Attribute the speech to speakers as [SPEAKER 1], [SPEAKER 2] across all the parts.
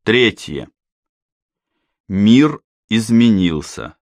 [SPEAKER 1] Третье. Мир изменился.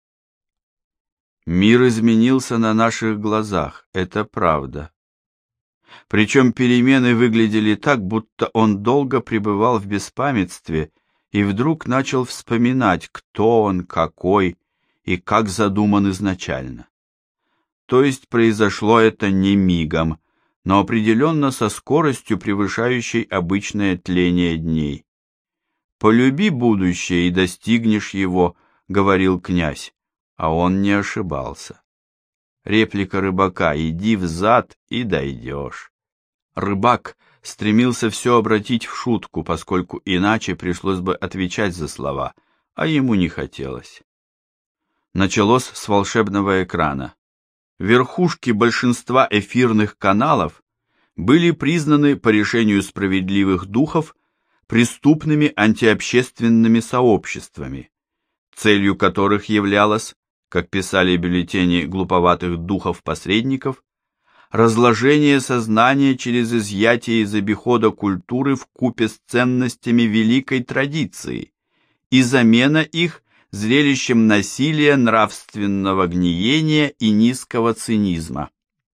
[SPEAKER 1] Мир изменился на наших глазах, это правда. Причем перемены выглядели так, будто он долго пребывал в беспамятстве и вдруг начал вспоминать, кто он, какой и как задуман изначально. То есть произошло это не мигом, но определенно со скоростью, превышающей обычное тление дней. «Полюби будущее и достигнешь его», — говорил князь, а он не ошибался. Реплика рыбака «иди взад и дойдешь». Рыбак стремился все обратить в шутку, поскольку иначе пришлось бы отвечать за слова, а ему не хотелось. Началось с волшебного экрана. Верхушки большинства эфирных каналов были признаны по решению справедливых духов преступными антиобщественными сообществами, целью которых являлось, как писали бюллетени глуповатых духов-посредников, разложение сознания через изъятие из обихода культуры вкупе с ценностями великой традиции и замена их зрелищем насилия, нравственного гниения и низкого цинизма.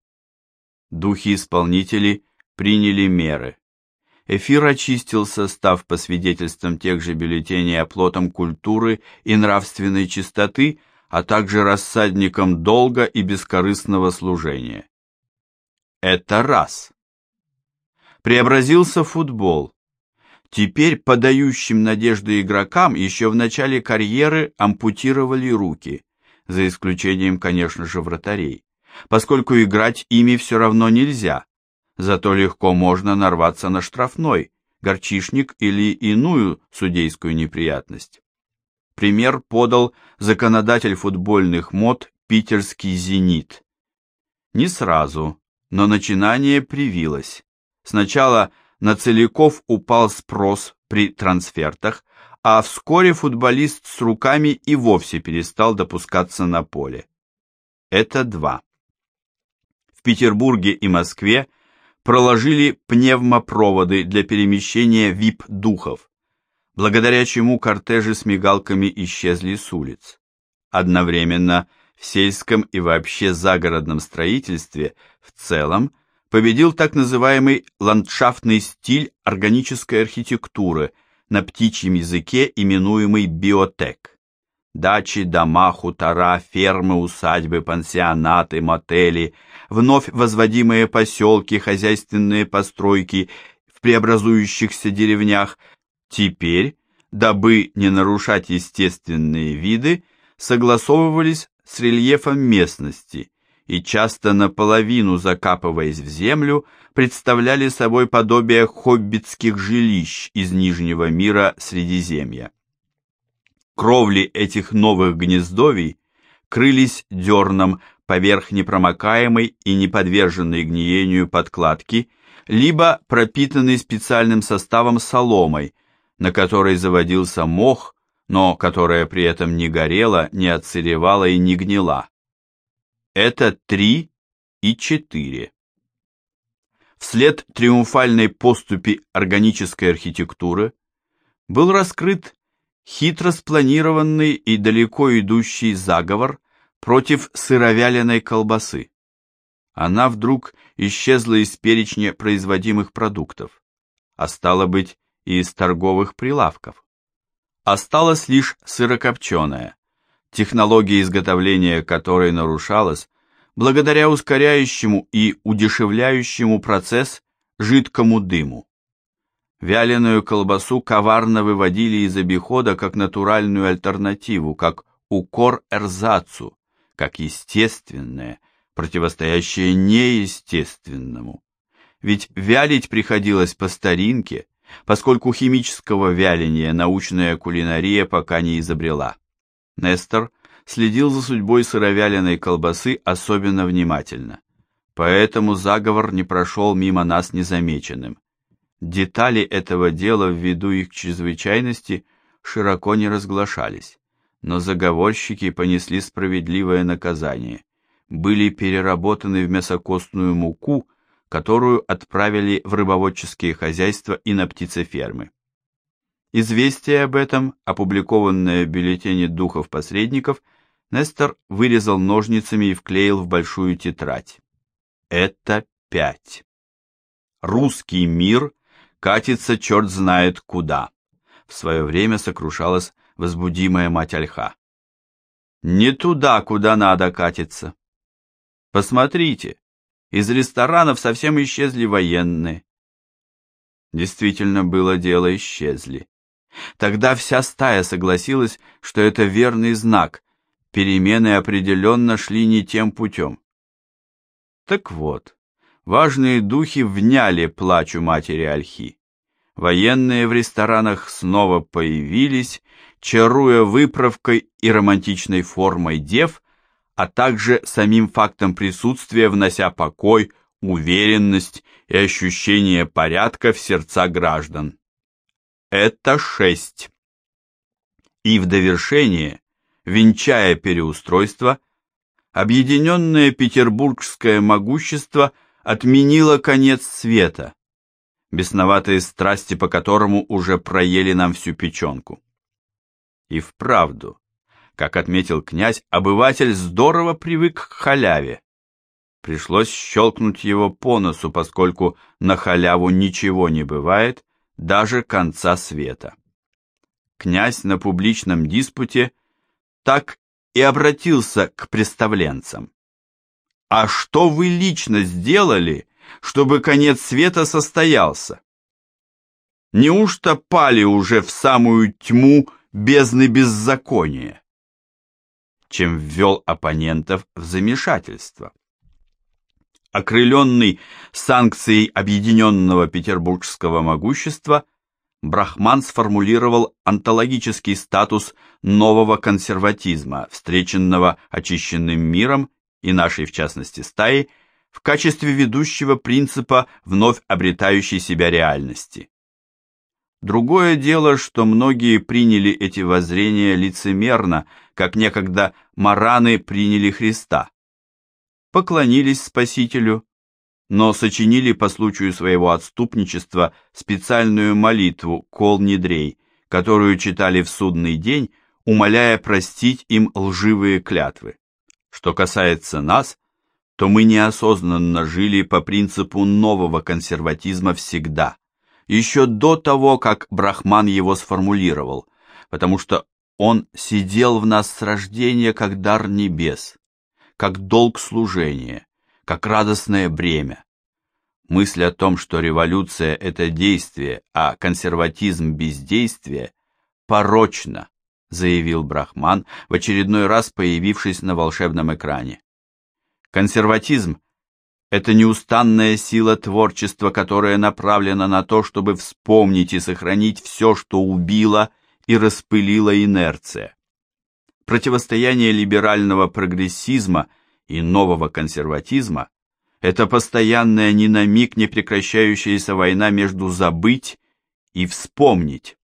[SPEAKER 1] Духи-исполнители приняли меры. Эфир очистился, став, по свидетельствам тех же бюллетеней, оплотом культуры и нравственной чистоты, а также рассадником долга и бескорыстного служения. Это раз. Преобразился футбол. Теперь подающим надежды игрокам еще в начале карьеры ампутировали руки, за исключением, конечно же, вратарей, поскольку играть ими все равно нельзя, зато легко можно нарваться на штрафной, горчишник или иную судейскую неприятность. Пример подал законодатель футбольных мод питерский «Зенит». Не сразу, но начинание привилось. Сначала на целиков упал спрос при трансфертах, а вскоре футболист с руками и вовсе перестал допускаться на поле. Это два. В Петербурге и Москве проложили пневмопроводы для перемещения вип-духов, благодаря чему кортежи с мигалками исчезли с улиц. Одновременно в сельском и вообще загородном строительстве в целом победил так называемый ландшафтный стиль органической архитектуры, на птичьем языке именуемый биотек. Дачи, дома, хутора, фермы, усадьбы, пансионаты, мотели, вновь возводимые поселки, хозяйственные постройки в преобразующихся деревнях теперь, дабы не нарушать естественные виды, согласовывались с рельефом местности и часто наполовину закапываясь в землю, представляли собой подобие хоббитских жилищ из Нижнего мира Средиземья. Кровли этих новых гнездовий крылись дерном поверх непромокаемой и неподверженной гниению подкладки, либо пропитанной специальным составом соломой, на которой заводился мох, но которая при этом не горела, не отсыревала и не гнила. Это 3 и 4. Вслед триумфальной поступи органической архитектуры был раскрыт хитро спланированный и далеко идущий заговор против сыровяленой колбасы. Она вдруг исчезла из перечня производимых продуктов, а стало быть и из торговых прилавков. Осталась лишь сырокопченая, технология изготовления которой нарушалась благодаря ускоряющему и удешевляющему процесс жидкому дыму. Вяленую колбасу коварно выводили из обихода как натуральную альтернативу, как укор эрзацу, как естественное, противостоящее неестественному. Ведь вялить приходилось по старинке, поскольку химического вяления научная кулинария пока не изобрела. Нестор следил за судьбой сыровяленой колбасы особенно внимательно, поэтому заговор не прошел мимо нас незамеченным. Детали этого дела ввиду их чрезвычайности широко не разглашались, но заговорщики понесли справедливое наказание, были переработаны в мясокостную муку, которую отправили в рыбоводческие хозяйства и на птицефермы. Известие об этом, опубликованное в бюллетене духов-посредников, Нестор вырезал ножницами и вклеил в большую тетрадь. Это 5. Русский мир катится черт знает куда. В свое время сокрушалась возбудимая мать Ольха. Не туда, куда надо катиться. Посмотрите, из ресторанов совсем исчезли военные. Действительно, было дело, исчезли. Тогда вся стая согласилась, что это верный знак, перемены определенно шли не тем путем. Так вот, важные духи вняли плачу матери Ольхи. Военные в ресторанах снова появились, чаруя выправкой и романтичной формой дев, а также самим фактом присутствия, внося покой, уверенность и ощущение порядка в сердца граждан. Это 6. И в довершение, венчая переустройство, объединенное петербургское могущество отменило конец света, бесноватые страсти по которому уже проели нам всю печенку. И вправду, как отметил князь, обыватель здорово привык к халяве. Пришлось щелкнуть его по носу, поскольку на халяву ничего не бывает, даже конца света. Князь на публичном диспуте так и обратился к представленцам. «А что вы лично сделали, чтобы конец света состоялся? Неужто пали уже в самую тьму бездны беззакония?» Чем ввел оппонентов в замешательство. Окрыленный санкцией объединенного петербургского могущества, Брахман сформулировал онтологический статус нового консерватизма, встреченного очищенным миром и нашей, в частности, стаей, в качестве ведущего принципа вновь обретающей себя реальности. Другое дело, что многие приняли эти воззрения лицемерно, как некогда мараны приняли Христа. Поклонились Спасителю, но сочинили по случаю своего отступничества специальную молитву «Кол недрей», которую читали в судный день, умоляя простить им лживые клятвы. Что касается нас, то мы неосознанно жили по принципу нового консерватизма всегда, еще до того, как Брахман его сформулировал, потому что он сидел в нас с рождения как дар небес, как долг служения, как радостное бремя. Мысль о том, что революция – это действие, а консерватизм – бездействие, порочна, заявил Брахман, в очередной раз появившись на волшебном экране. Консерватизм – это неустанная сила творчества, которая направлена на то, чтобы вспомнить и сохранить все, что убила и распылила инерция. Противостояние либерального прогрессизма и нового консерватизма – это постоянная ни на миг не прекращающаяся война между забыть и вспомнить.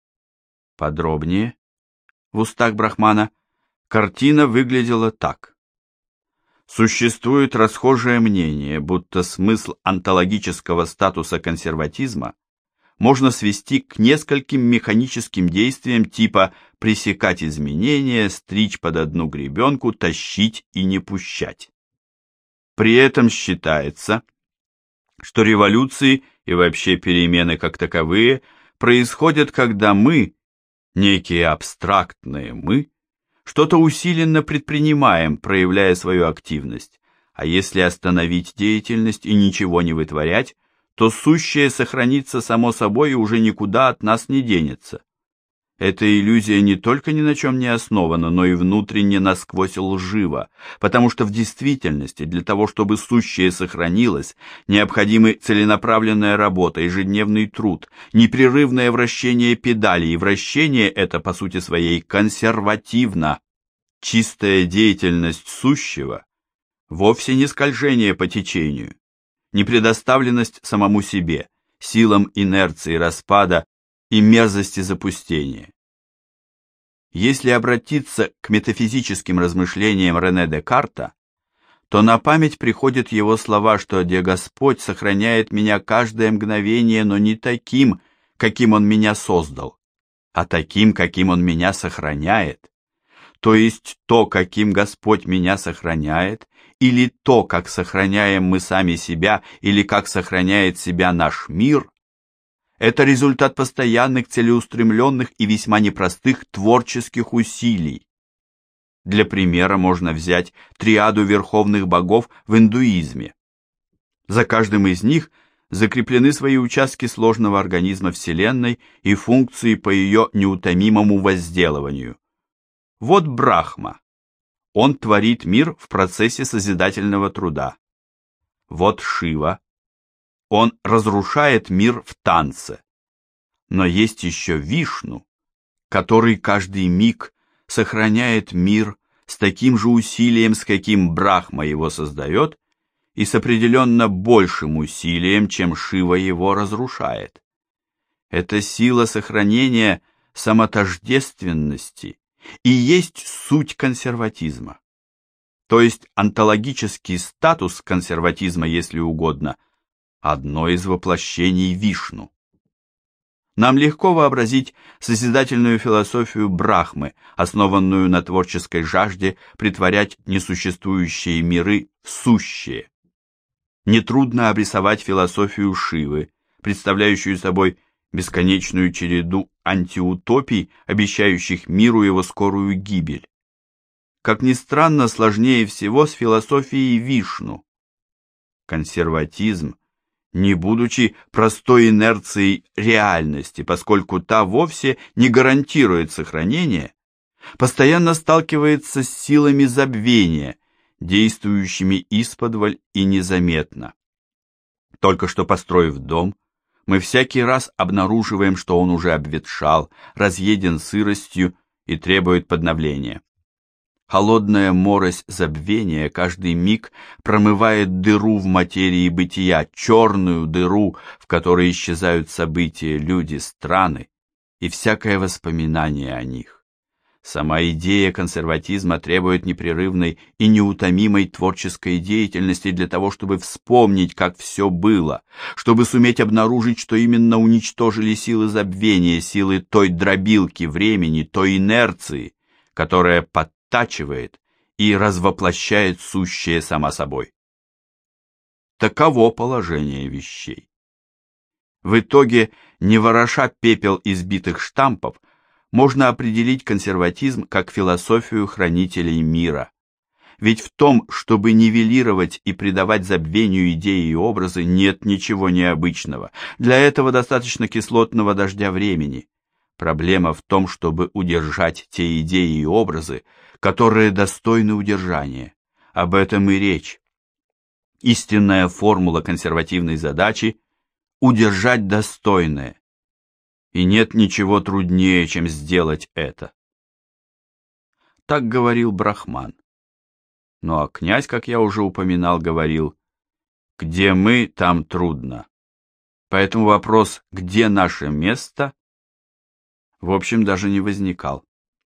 [SPEAKER 1] Подробнее, в устах Брахмана, картина выглядела так. Существует расхожее мнение, будто смысл онтологического статуса консерватизма можно свести к нескольким механическим действиям типа пресекать изменения, стричь под одну гребенку, тащить и не пущать. При этом считается, что революции и вообще перемены как таковые происходят, когда мы, некие абстрактные мы, что-то усиленно предпринимаем, проявляя свою активность, а если остановить деятельность и ничего не вытворять, то сущее сохранится само собой и уже никуда от нас не денется. Эта иллюзия не только ни на чем не основана, но и внутренне насквозь лжива, потому что в действительности для того, чтобы сущее сохранилось, необходимы целенаправленная работа, ежедневный труд, непрерывное вращение педалей, и вращение это, по сути своей, консервативно. Чистая деятельность сущего вовсе не скольжение по течению, не предоставленность самому себе, силам инерции распада и мерзости запустения. Если обратиться к метафизическим размышлениям Рене Декарта, то на память приходят его слова, что «Де Господь сохраняет меня каждое мгновение, но не таким, каким Он меня создал, а таким, каким Он меня сохраняет. То есть то, каким Господь меня сохраняет, или то, как сохраняем мы сами себя, или как сохраняет себя наш мир, это результат постоянных, целеустремленных и весьма непростых творческих усилий. Для примера можно взять триаду верховных богов в индуизме. За каждым из них закреплены свои участки сложного организма Вселенной и функции по ее неутомимому возделыванию. Вот Брахма. Он творит мир в процессе созидательного труда. Вот Шива. Он разрушает мир в танце. Но есть еще Вишну, который каждый миг сохраняет мир с таким же усилием, с каким Брахма его создает, и с определенно большим усилием, чем Шива его разрушает. Это сила сохранения самотождественности и есть суть консерватизма. То есть онтологический статус консерватизма, если угодно, одно из воплощений Вишну. Нам легко вообразить созидательную философию Брахмы, основанную на творческой жажде притворять несуществующие миры в сущее. Нетрудно обрисовать философию Шивы, представляющую собой бесконечную череду антиутопий, обещающих миру его скорую гибель. Как ни странно, сложнее всего с философией Вишну. Консерватизм, не будучи простой инерцией реальности, поскольку та вовсе не гарантирует сохранение, постоянно сталкивается с силами забвения, действующими исподволь и незаметно. Только что построив дом, мы всякий раз обнаруживаем, что он уже обветшал, разъеден сыростью и требует подновления. Холодная морось забвения каждый миг промывает дыру в материи бытия, черную дыру, в которой исчезают события, люди, страны и всякое воспоминание о них. Сама идея консерватизма требует непрерывной и неутомимой творческой деятельности для того, чтобы вспомнить, как все было, чтобы суметь обнаружить, что именно уничтожили силы забвения, силы той дробилки времени, той инерции, которая подтачивает и развоплощает сущее само собой. Таково положение вещей. В итоге, не вороша пепел избитых штампов, можно определить консерватизм как философию хранителей мира. Ведь в том, чтобы нивелировать и придавать забвению идеи и образы, нет ничего необычного. Для этого достаточно кислотного дождя времени. Проблема в том, чтобы удержать те идеи и образы, которые достойны удержания. Об этом и речь. Истинная формула консервативной задачи – удержать достойное. И нет ничего труднее, чем сделать это. Так говорил Брахман. Ну а князь, как я уже упоминал, говорил: где мы, там трудно. Поэтому вопрос, где наше место, в общем, даже не возникал.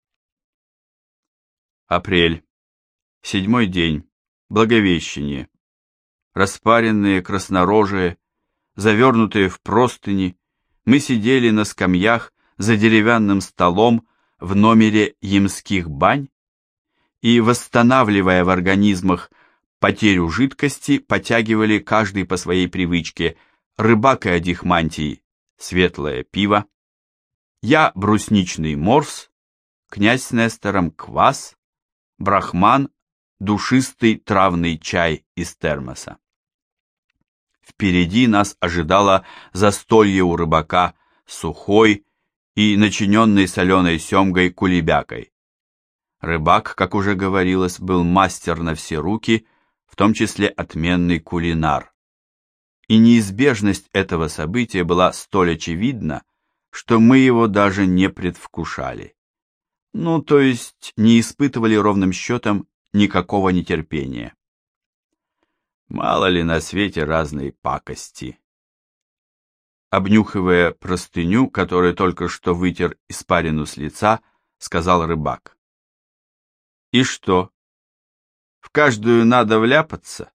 [SPEAKER 1] Апрель. 7-й день. Благовещение. Распаренные, краснорожие, завернутые в простыни, мы сидели на скамьях за деревянным столом в номере Ямских бань и, восстанавливая в организмах потерю жидкости, потягивали каждый по своей привычке: рыбак и Адихмантий — светлое пиво, я — брусничный морс, князь с Нестором — квас, Брахман — душистый травный чай из термоса. Впереди нас ожидало застолье у рыбака, сухой и начиненный соленой семгой кулебякой. Рыбак, как уже говорилось, был мастер на все руки, в том числе отменный кулинар. И неизбежность этого события была столь очевидна, что мы его даже не предвкушали. Ну, то есть не испытывали ровным счетом никакого нетерпения. Мало ли на свете разной пакости. Обнюхивая простыню, которую только что вытер испарину с лица, сказал рыбак: и что? В каждую надо вляпаться?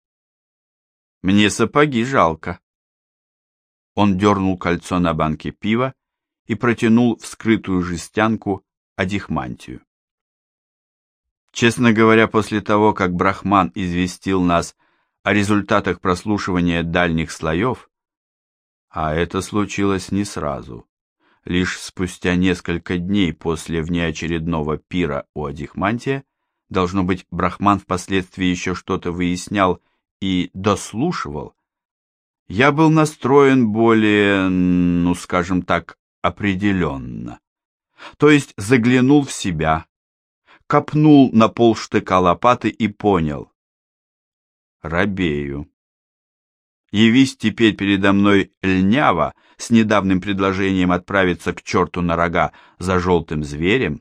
[SPEAKER 1] Мне сапоги жалко. Он дернул кольцо на банке пива и протянул вскрытую жестянку адихмантию. Честно говоря, после того, как Брахман известил нас о результатах прослушивания дальних слоев, а это случилось не сразу, лишь спустя несколько дней после внеочередного пира у адихмантия, должно быть, Брахман впоследствии еще что-то выяснял и дослушивал, я был настроен более, скажем так, определенно. То есть заглянул в себя, копнул на полштыка лопаты и понял. Робею. Явись теперь передо мной льнява с недавним предложением отправиться к черту на рога за желтым зверем,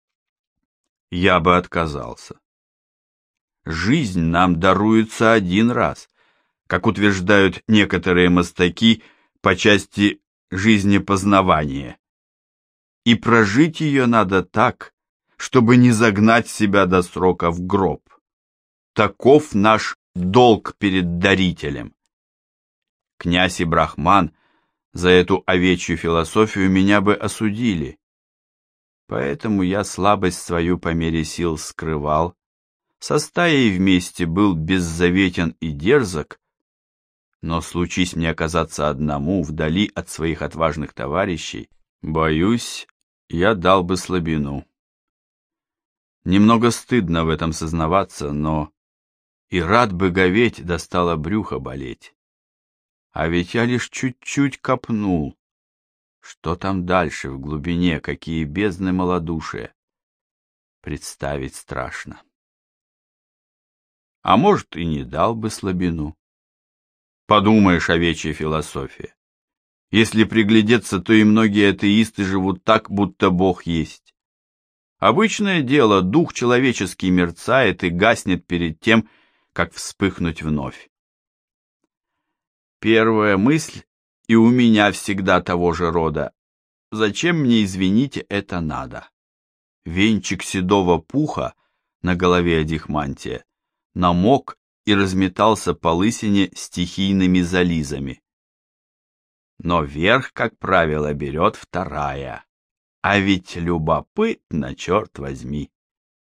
[SPEAKER 1] я бы отказался. Жизнь нам даруется один раз, как утверждают некоторые мастаки по части жизнепознавания. И прожить ее надо так, чтобы не загнать себя до срока в гроб. Таков наш долг перед дарителем. Князь и Брахман за эту овечью философию меня бы осудили. Поэтому я слабость свою по мере сил скрывал, со стаей вместе был беззаветен и дерзок, но случись мне оказаться одному, вдали от своих отважных товарищей, боюсь, я дал бы слабину. Немного стыдно в этом сознаваться, но и рад бы говеть, да стало брюхо болеть. А ведь я лишь чуть-чуть копнул. Что там дальше, в глубине, какие бездны малодушия? Представить страшно. А может, и не дал бы слабину. Подумаешь, овечья философия. Если приглядеться, то и многие атеисты живут так, будто Бог есть. Обычное дело, дух человеческий мерцает и гаснет перед тем, как вспыхнуть вновь. Первая мысль и у меня всегда того же рода. Зачем мне, извините, это надо? Венчик седого пуха на голове адихмантия намок и разметался по лысине стихийными зализами. Но верх, как правило, берет вторая. А ведь любопытно, черт возьми.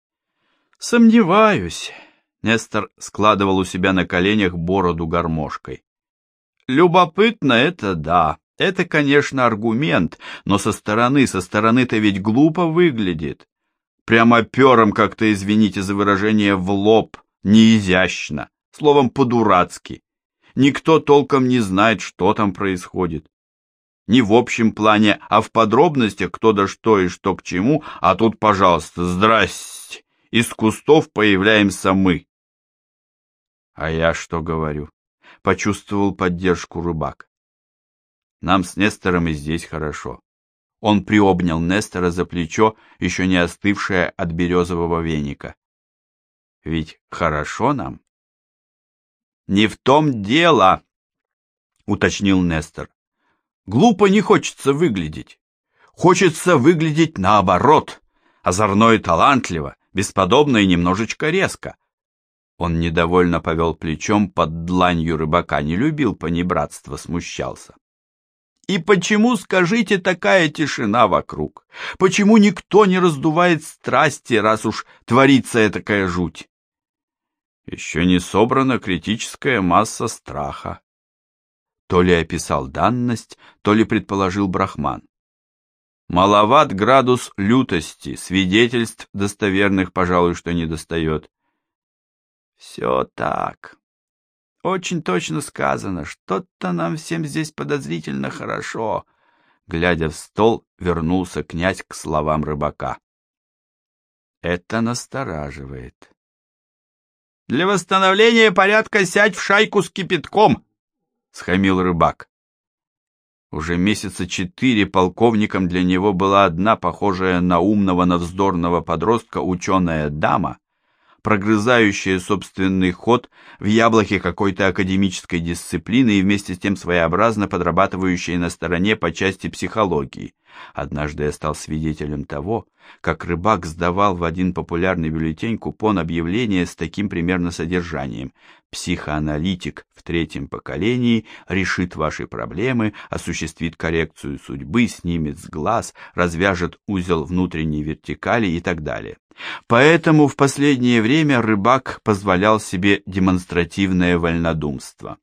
[SPEAKER 1] Сомневаюсь. Нестор складывал у себя на коленях бороду гармошкой. Любопытно это да. Это, конечно, аргумент, но со стороны-то ведь глупо выглядит. Прямо пером как-то, извините за выражение, в лоб, неизящно, словом, по-дурацки. Никто толком не знает, что там происходит. Не в общем плане, а в подробностях, кто да что и что к чему, а тут, пожалуйста, здрасте, из кустов появляемся мы. А я что говорю? Почувствовал поддержку рыбак. Нам с Нестором и здесь хорошо. Он приобнял Нестора за плечо, еще не остывшее от березового веника. Ведь хорошо нам? Не в том дело, уточнил Нестор. Глупо не хочется выглядеть. Хочется выглядеть наоборот, озорно и талантливо, бесподобно и немножечко резко. Он недовольно повел плечом под дланью рыбака, не любил понебратства, смущался. И почему, скажите, такая тишина вокруг? Почему никто не раздувает страсти, раз уж творится этакая жуть? Еще не собрана критическая масса страха. То ли описал данность, то ли предположил Брахман. Маловат градус лютости, свидетельств достоверных, пожалуй, что недостает. Все так. Очень точно сказано, что-то нам всем здесь подозрительно хорошо. Глядя в стол, вернулся князь к словам рыбака. Это настораживает. Для восстановления порядка сядь в шайку с кипятком, схамил рыбак. Уже месяца 4 полковником для него была одна похожая на умного, на вздорного подростка ученая дама, прогрызающее собственный ход в яблоке какой-то академической дисциплины и вместе с тем своеобразно подрабатывающее на стороне по части психологии. Однажды я стал свидетелем того, как рыбак сдавал в один популярный бюллетень купон объявления с таким примерно содержанием: «Психоаналитик в третьем поколении решит ваши проблемы, осуществит коррекцию судьбы, снимет с глаз, развяжет узел внутренней вертикали» и так далее. Поэтому в последнее время рыбак позволял себе демонстративное вольнодумство.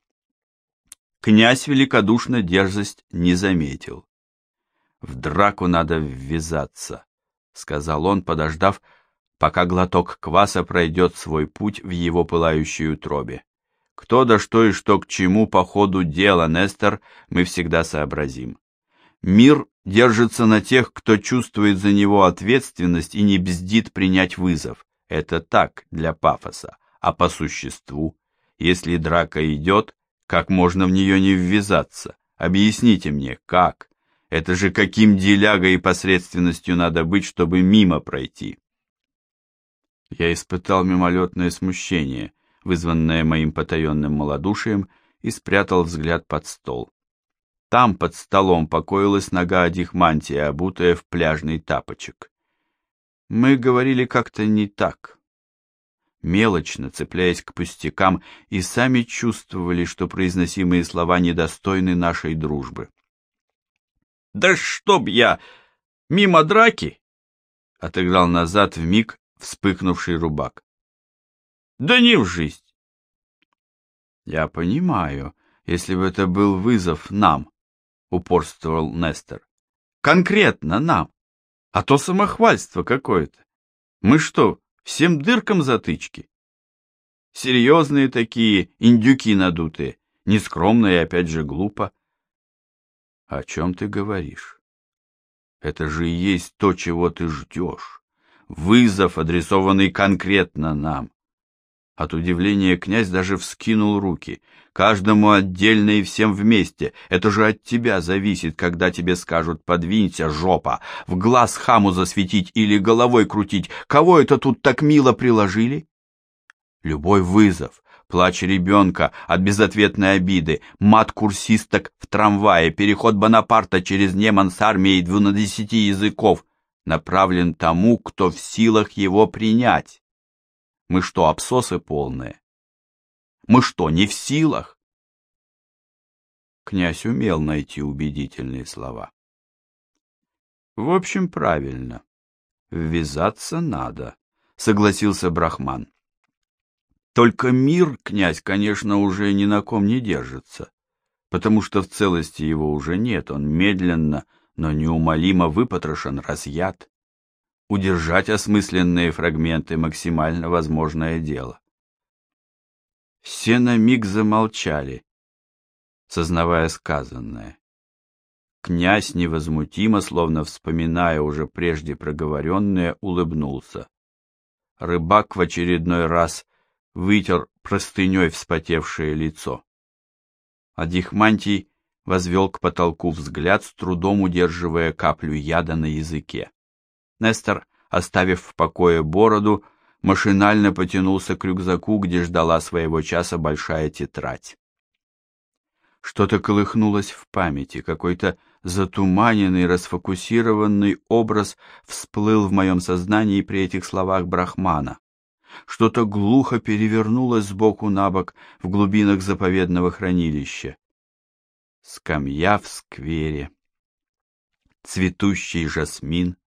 [SPEAKER 1] Князь великодушно дерзость не заметил. «В драку надо ввязаться», — сказал он, подождав, пока глоток кваса пройдет свой путь в его пылающей утробе. «Кто да что и что к чему по ходу дела, Нестор, мы всегда сообразим. Мир держится на тех, кто чувствует за него ответственность и не бздит принять вызов. Это так, для пафоса. А по существу, если драка идет, как можно в нее не ввязаться? Объясните мне, как? Это же каким делягой и посредственностью надо быть, чтобы мимо пройти?» Я испытал мимолетное смущение, вызванное моим потаенным малодушием, и спрятал взгляд под стол. Там, под столом, покоилась нога Адихмантия, обутая в пляжный тапочек. Мы говорили как-то не так, мелочно, цепляясь к пустякам, и сами чувствовали, что произносимые слова недостойны нашей дружбы. «Да чтоб я! Мимо драки!» — отыграл назад вмиг вспыхнувший рубак. «Да не в жизнь!» «Я понимаю, если бы это был вызов нам», — упорствовал Нестор. «Конкретно нам, а то самохвальство какое-то. Мы что, всем дыркам затычки? Серьезные такие, индюки надутые, нескромные и опять же глупо». «О чем ты говоришь? Это же и есть то, чего ты ждешь. Вызов, адресованный конкретно нам». От удивления князь даже вскинул руки. «Каждому отдельно и всем вместе. Это же от тебя зависит, когда тебе скажут: подвинься, жопа, в глаз хаму засветить или головой крутить. Кого это тут так мило приложили?» Любой вызов, плач ребенка от безответной обиды, мат курсисток в трамвае, переход Бонапарта через Неман с армией 12 языков направлен тому, кто в силах его принять. Мы что, абсосы полные? Мы что, не в силах? Князь умел найти убедительные слова. В общем, правильно. Ввязаться надо, согласился Брахман. Только мир, князь, конечно, уже ни на ком не держится, потому что в целости его уже нет, он медленно, но неумолимо выпотрошен, разъят. Удержать осмысленные фрагменты максимально возможное дело. Все на миг замолчали, сознавая сказанное. Князь невозмутимо, словно вспоминая уже прежде проговоренное, улыбнулся. Рыбак в очередной раз вытер простыней вспотевшее лицо. Адихмантий возвел к потолку взгляд, с трудом удерживая каплю яда на языке. Нестор, оставив в покое бороду, машинально потянулся к рюкзаку, где ждала своего часа большая тетрадь. Что-то колыхнулось в памяти, какой-то затуманенный, расфокусированный образ всплыл в моем сознании при этих словах Брахмана. Что-то глухо перевернулось сбоку на бок в глубинах заповедного хранилища. Скамья в сквере, цветущий жасмин,